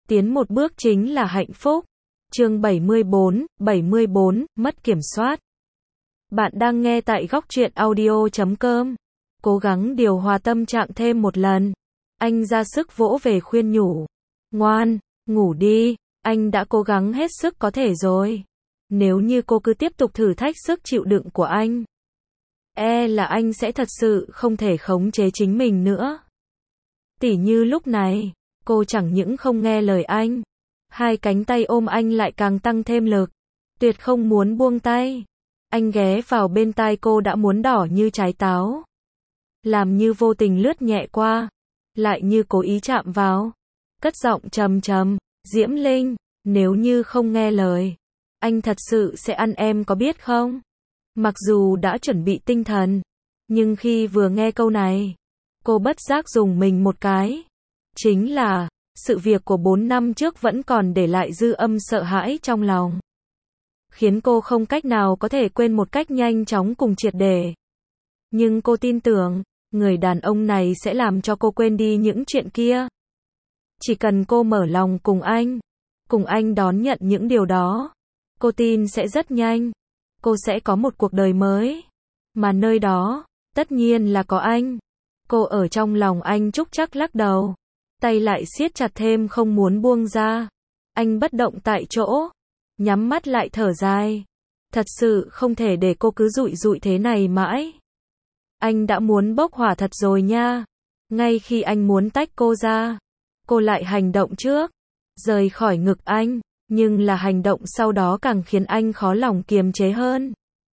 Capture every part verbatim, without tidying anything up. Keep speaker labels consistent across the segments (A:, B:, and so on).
A: Tiến một bước chính là hạnh phúc. Chương bảy mươi bốn, bảy mươi bốn, mất kiểm soát. Bạn đang nghe tại góc truyện audio chấm com. Cố gắng điều hòa tâm trạng thêm một lần. Anh ra sức vỗ về khuyên nhủ. Ngoan, ngủ đi, anh đã cố gắng hết sức có thể rồi. Nếu như cô cứ tiếp tục thử thách sức chịu đựng của anh, e là anh sẽ thật sự không thể khống chế chính mình nữa. Tỉ như lúc này, cô chẳng những không nghe lời anh, hai cánh tay ôm anh lại càng tăng thêm lực, tuyệt không muốn buông tay. Anh ghé vào bên tai cô đã muốn đỏ như trái táo, làm như vô tình lướt nhẹ qua, lại như cố ý chạm vào, cất giọng trầm trầm, Diễm Linh, nếu như không nghe lời, anh thật sự sẽ ăn em có biết không? Mặc dù đã chuẩn bị tinh thần, nhưng khi vừa nghe câu này, cô bất giác dùng mình một cái. Chính là, sự việc của bốn năm trước vẫn còn để lại dư âm sợ hãi trong lòng, khiến cô không cách nào có thể quên một cách nhanh chóng cùng triệt để. Nhưng cô tin tưởng, người đàn ông này sẽ làm cho cô quên đi những chuyện kia. Chỉ cần cô mở lòng cùng anh, cùng anh đón nhận những điều đó, cô tin sẽ rất nhanh, cô sẽ có một cuộc đời mới. Mà nơi đó, tất nhiên là có anh. Cô ở trong lòng anh trúc chắc lắc đầu, tay lại siết chặt thêm không muốn buông ra. Anh bất động tại chỗ, nhắm mắt lại thở dài. Thật sự không thể để cô cứ dụi dụi thế này mãi. Anh đã muốn bốc hỏa thật rồi nha. Ngay khi anh muốn tách cô ra, cô lại hành động trước, rời khỏi ngực anh, nhưng là hành động sau đó càng khiến anh khó lòng kiềm chế hơn.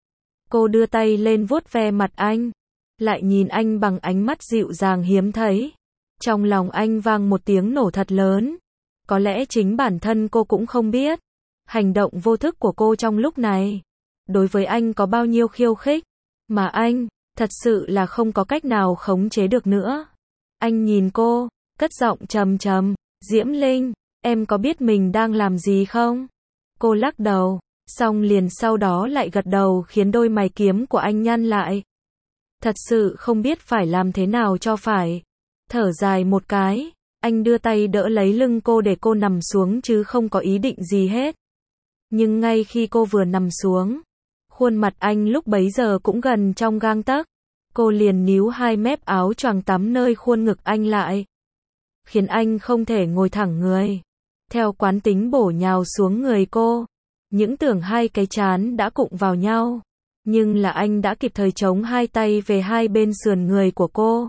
A: Cô đưa tay lên vuốt ve mặt anh, lại nhìn anh bằng ánh mắt dịu dàng hiếm thấy. Trong lòng anh vang một tiếng nổ thật lớn. Có lẽ chính bản thân cô cũng không biết, hành động vô thức của cô trong lúc này, đối với anh có bao nhiêu khiêu khích, mà anh, thật sự là không có cách nào khống chế được nữa. Anh nhìn cô, cất giọng trầm trầm, Diễm Linh, em có biết mình đang làm gì không? Cô lắc đầu, xong liền sau đó lại gật đầu khiến đôi mày kiếm của anh nhăn lại. Thật sự không biết phải làm thế nào cho phải. Thở dài một cái, anh đưa tay đỡ lấy lưng cô để cô nằm xuống chứ không có ý định gì hết. Nhưng ngay khi cô vừa nằm xuống, khuôn mặt anh lúc bấy giờ cũng gần trong gang tấc. Cô liền níu hai mép áo choàng tắm nơi khuôn ngực anh lại, khiến anh không thể ngồi thẳng người. Theo quán tính bổ nhào xuống người cô, những tưởng hai cái trán đã cụng vào nhau. Nhưng là anh đã kịp thời chống hai tay về hai bên sườn người của cô,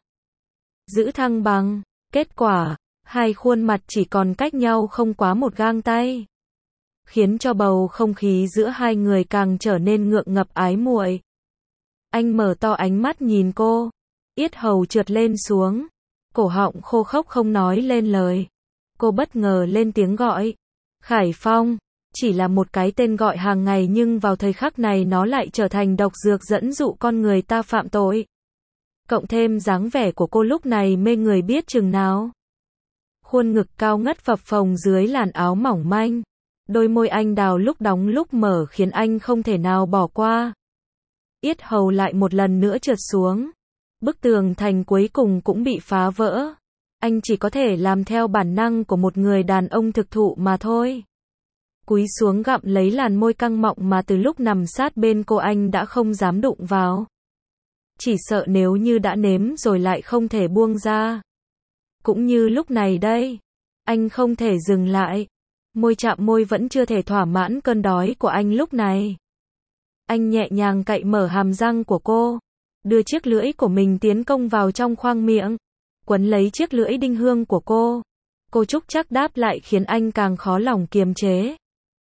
A: giữ thăng bằng. Kết quả, hai khuôn mặt chỉ còn cách nhau không quá một gang tay, khiến cho bầu không khí giữa hai người càng trở nên ngượng ngập ái muội. Anh mở to ánh mắt nhìn cô, yết hầu trượt lên xuống, cổ họng khô khốc không nói lên lời. Cô bất ngờ lên tiếng gọi, Khải Phong. Chỉ là một cái tên gọi hàng ngày nhưng vào thời khắc này nó lại trở thành độc dược dẫn dụ con người ta phạm tội. Cộng thêm dáng vẻ của cô lúc này mê người biết chừng nào. Khuôn ngực cao ngất phập phồng dưới làn áo mỏng manh. Đôi môi anh đào lúc đóng lúc mở khiến anh không thể nào bỏ qua. Yết hầu lại một lần nữa trượt xuống. Bức tường thành cuối cùng cũng bị phá vỡ. Anh chỉ có thể làm theo bản năng của một người đàn ông thực thụ mà thôi. Cúi xuống gặm lấy làn môi căng mọng mà từ lúc nằm sát bên cô anh đã không dám đụng vào. Chỉ sợ nếu như đã nếm rồi lại không thể buông ra. Cũng như lúc này đây, anh không thể dừng lại. Môi chạm môi vẫn chưa thể thỏa mãn cơn đói của anh lúc này. Anh nhẹ nhàng cạy mở hàm răng của cô, đưa chiếc lưỡi của mình tiến công vào trong khoang miệng, quấn lấy chiếc lưỡi đinh hương của cô. Cô trúc chắc đáp lại khiến anh càng khó lòng kiềm chế,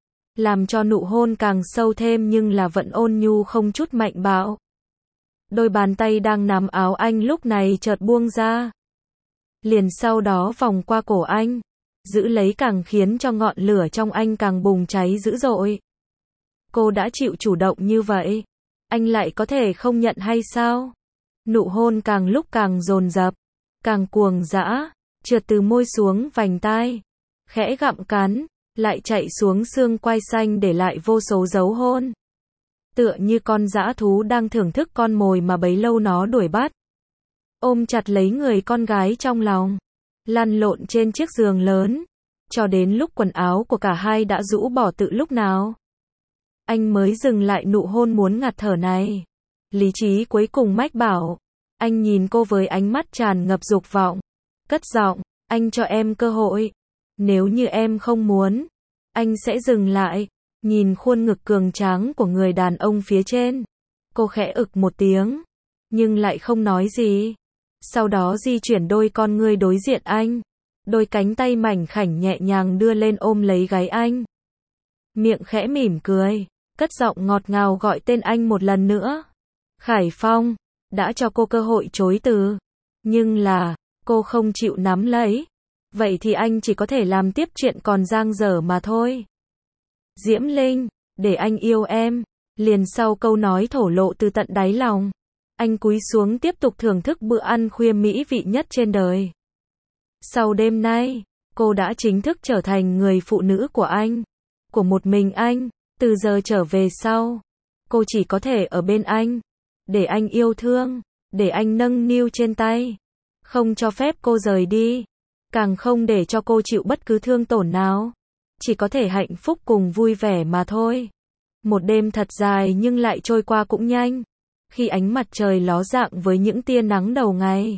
A: làm cho nụ hôn càng sâu thêm nhưng là vẫn ôn nhu không chút mạnh bạo. Đôi bàn tay đang nắm áo anh lúc này chợt buông ra, liền sau đó vòng qua cổ anh, giữ lấy càng khiến cho ngọn lửa trong anh càng bùng cháy dữ dội. Cô đã chịu chủ động như vậy, anh lại có thể không nhận hay sao? Nụ hôn càng lúc càng dồn dập, càng cuồng dã, trượt từ môi xuống vành tai, khẽ gặm cắn, lại chạy xuống xương quai xanh để lại vô số dấu hôn. Tựa như con dã thú đang thưởng thức con mồi mà bấy lâu nó đuổi bắt. Ôm chặt lấy người con gái trong lòng, lăn lộn trên chiếc giường lớn, cho đến lúc quần áo của cả hai đã rũ bỏ tự lúc nào. Anh mới dừng lại nụ hôn muốn ngạt thở này. Lý trí cuối cùng mách bảo. Anh nhìn cô với ánh mắt tràn ngập dục vọng. Cất giọng, anh cho em cơ hội. Nếu như em không muốn, anh sẽ dừng lại. Nhìn khuôn ngực cường tráng của người đàn ông phía trên. Cô khẽ ực một tiếng, nhưng lại không nói gì. Sau đó di chuyển đôi con ngươi đối diện anh. Đôi cánh tay mảnh khảnh nhẹ nhàng đưa lên ôm lấy gáy anh. Miệng khẽ mỉm cười, cất giọng ngọt ngào gọi tên anh một lần nữa. Khải Phong, đã cho cô cơ hội chối từ. Nhưng là, cô không chịu nắm lấy. Vậy thì anh chỉ có thể làm tiếp chuyện còn dang dở mà thôi. Diễm Linh, để anh yêu em. Liền sau câu nói thổ lộ từ tận đáy lòng, anh cúi xuống tiếp tục thưởng thức bữa ăn khuya mỹ vị nhất trên đời. Sau đêm nay, cô đã chính thức trở thành người phụ nữ của anh, của một mình anh. Từ giờ trở về sau, cô chỉ có thể ở bên anh, để anh yêu thương, để anh nâng niu trên tay, không cho phép cô rời đi, càng không để cho cô chịu bất cứ thương tổn nào. Chỉ có thể hạnh phúc cùng vui vẻ mà thôi. Một đêm thật dài nhưng lại trôi qua cũng nhanh. Khi ánh mặt trời ló dạng với những tia nắng đầu ngày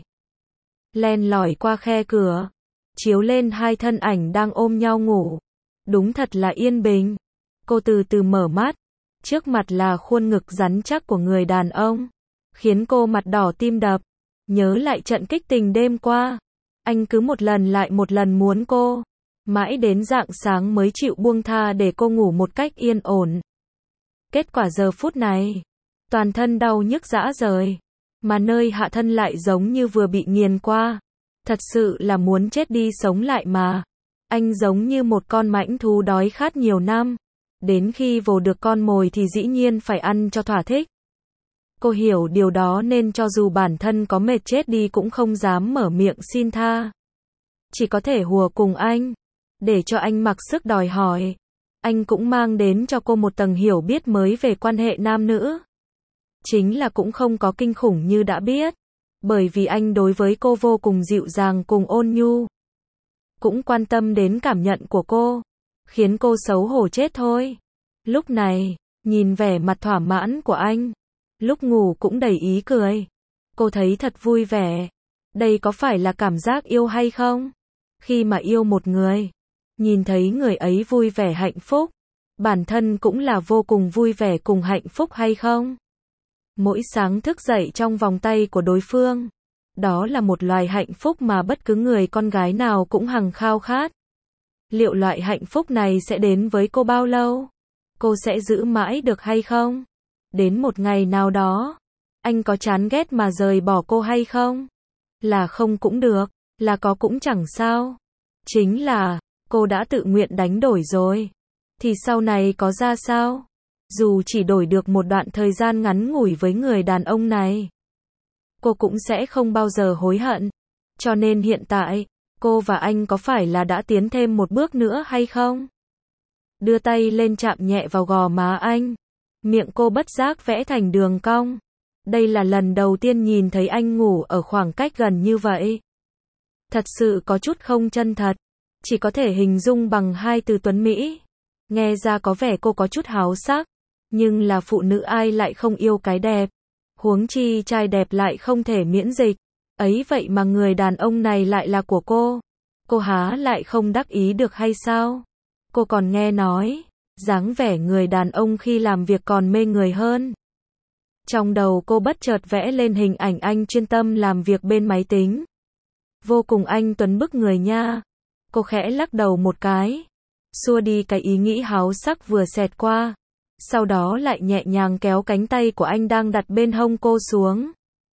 A: len lỏi qua khe cửa, chiếu lên hai thân ảnh đang ôm nhau ngủ. Đúng thật là yên bình. Cô từ từ mở mắt. Trước mặt là khuôn ngực rắn chắc của người đàn ông, khiến cô mặt đỏ tim đập. Nhớ lại trận kích tình đêm qua, anh cứ một lần lại một lần muốn cô, mãi đến rạng sáng mới chịu buông tha để cô ngủ một cách yên ổn. Kết quả giờ phút này, toàn thân đau nhức rã rời, mà nơi hạ thân lại giống như vừa bị nghiền qua. Thật sự là muốn chết đi sống lại mà. Anh giống như một con mãnh thú đói khát nhiều năm. Đến khi vồ được con mồi thì dĩ nhiên phải ăn cho thỏa thích. Cô hiểu điều đó nên cho dù bản thân có mệt chết đi cũng không dám mở miệng xin tha. Chỉ có thể hùa cùng anh, để cho anh mặc sức đòi hỏi. Anh cũng mang đến cho cô một tầng hiểu biết mới về quan hệ nam nữ. Chính là cũng không có kinh khủng như đã biết. Bởi vì anh đối với cô vô cùng dịu dàng cùng ôn nhu. Cũng quan tâm đến cảm nhận của cô. Khiến cô xấu hổ chết thôi. Lúc này, nhìn vẻ mặt thỏa mãn của anh. Lúc ngủ cũng đầy ý cười. Cô thấy thật vui vẻ. Đây có phải là cảm giác yêu hay không? Khi mà yêu một người, nhìn thấy người ấy vui vẻ hạnh phúc, bản thân cũng là vô cùng vui vẻ cùng hạnh phúc hay không? Mỗi sáng thức dậy trong vòng tay của đối phương, đó là một loài hạnh phúc mà bất cứ người con gái nào cũng hằng khao khát. Liệu loại hạnh phúc này sẽ đến với cô bao lâu? Cô sẽ giữ mãi được hay không? Đến một ngày nào đó, anh có chán ghét mà rời bỏ cô hay không? Là không cũng được, là có cũng chẳng sao. Chính là, cô đã tự nguyện đánh đổi rồi. Thì sau này có ra sao? Dù chỉ đổi được một đoạn thời gian ngắn ngủi với người đàn ông này, cô cũng sẽ không bao giờ hối hận. Cho nên hiện tại, cô và anh có phải là đã tiến thêm một bước nữa hay không? Đưa tay lên chạm nhẹ vào gò má anh. Miệng cô bất giác vẽ thành đường cong. Đây là lần đầu tiên nhìn thấy anh ngủ ở khoảng cách gần như vậy. Thật sự có chút không chân thật. Chỉ có thể hình dung bằng hai từ tuấn Mỹ. Nghe ra có vẻ cô có chút háo sắc. Nhưng là phụ nữ ai lại không yêu cái đẹp. Huống chi trai đẹp lại không thể miễn dịch. Ấy vậy mà người đàn ông này lại là của cô. Cô há lại không đắc ý được hay sao? Cô còn nghe nói, dáng vẻ người đàn ông khi làm việc còn mê người hơn. Trong đầu cô bất chợt vẽ lên hình ảnh anh chuyên tâm làm việc bên máy tính. Vô cùng anh tuấn bức người nha. Cô khẽ lắc đầu một cái, xua đi cái ý nghĩ háo sắc vừa xẹt qua. Sau đó lại nhẹ nhàng kéo cánh tay của anh đang đặt bên hông cô xuống.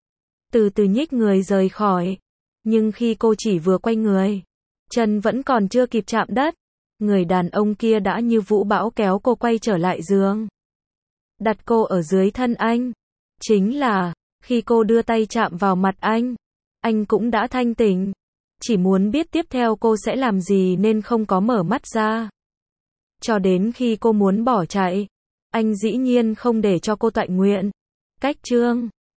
A: Từ từ nhích người rời khỏi. Nhưng khi cô chỉ vừa quay người, chân vẫn còn chưa kịp chạm đất, người đàn ông kia đã như vũ bão kéo cô quay trở lại giường. Đặt cô ở dưới thân anh. Chính là, khi cô đưa tay chạm vào mặt anh, anh cũng đã thanh tỉnh. Chỉ muốn biết tiếp theo cô sẽ làm gì nên không có mở mắt ra. Cho đến khi cô muốn bỏ chạy, anh dĩ nhiên không để cho cô toại nguyện. Cách chương